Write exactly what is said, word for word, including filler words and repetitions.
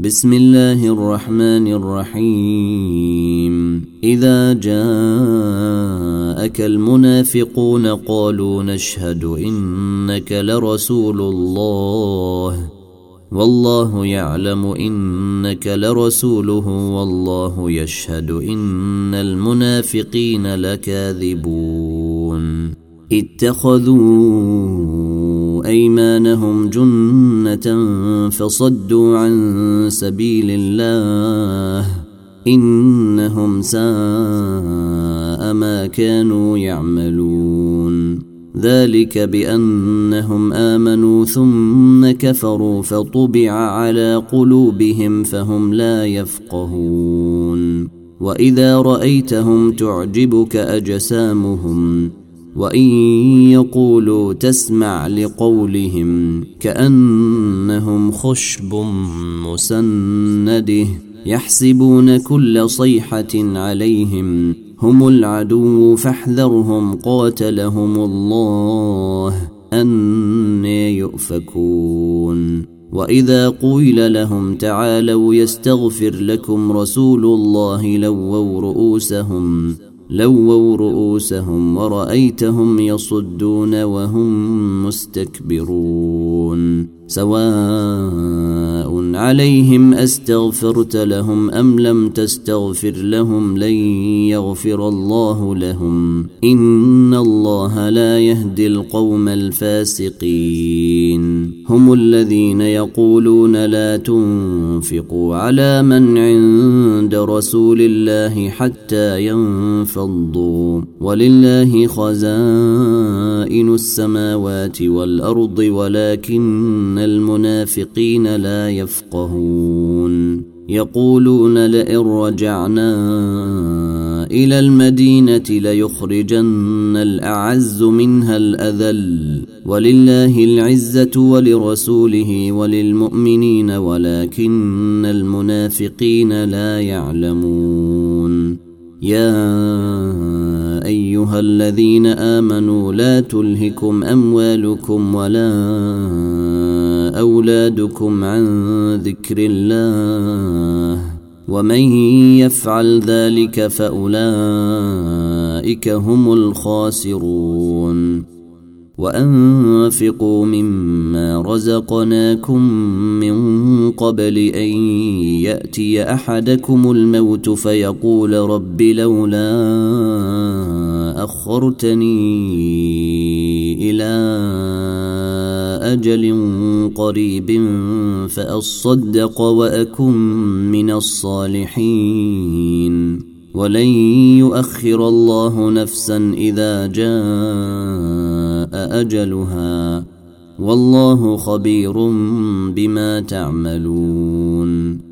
بسم الله الرحمن الرحيم إذا جاءك المنافقون قالوا نشهد إنك لرسول الله والله يعلم إنك لرسوله والله يشهد إن المنافقين لكاذبون اتخذوا أيمانهم جنة فصدوا عن سبيل الله إنهم ساء ما كانوا يعملون ذلك بأنهم آمنوا ثم كفروا فطبع على قلوبهم فهم لا يفقهون وإذا رأيتهم تعجبك أجسامهم وإن يقولوا تسمع لقولهم كأنهم خشب مسنده يحسبون كل صيحة عليهم هم العدو فاحذرهم قاتلهم الله أنى يؤفكون وإذا قيل لهم تعالوا يستغفر لكم رسول الله لووا رؤوسهم لووا رؤوسهم ورأيتهم يصدون وهم مستكبرون سواء عليهم أستغفرت لهم أم لم تستغفر لهم لن يغفر الله لهم إن الله لا يهدي القوم الفاسقين هم الذين يقولون لا تنفقوا على من عند رسول الله حتى ينفضوا ولله خزائن السماوات والأرض ولكن المنافقين لا يفقهون يقولون لئن رجعنا إلى المدينة ليخرجن الأعز منها الأذل ولله العزة ولرسوله وللمؤمنين ولكن المنافقين لا يعلمون يا أيها الذين آمنوا لا تلهكم أموالكم ولا أولادكم عن ذكر الله ومن يفعل ذلك فأولئك هم الخاسرون وأنفقوا مما رزقناكم من قبل أن يأتي أحدكم الموت فيقول رب لولا أخرتني إلى أجل قريب فأصدق وأكن من الصالحين ولن يؤخر الله نفسا إذا جاء أجلها والله خبير بما تعملون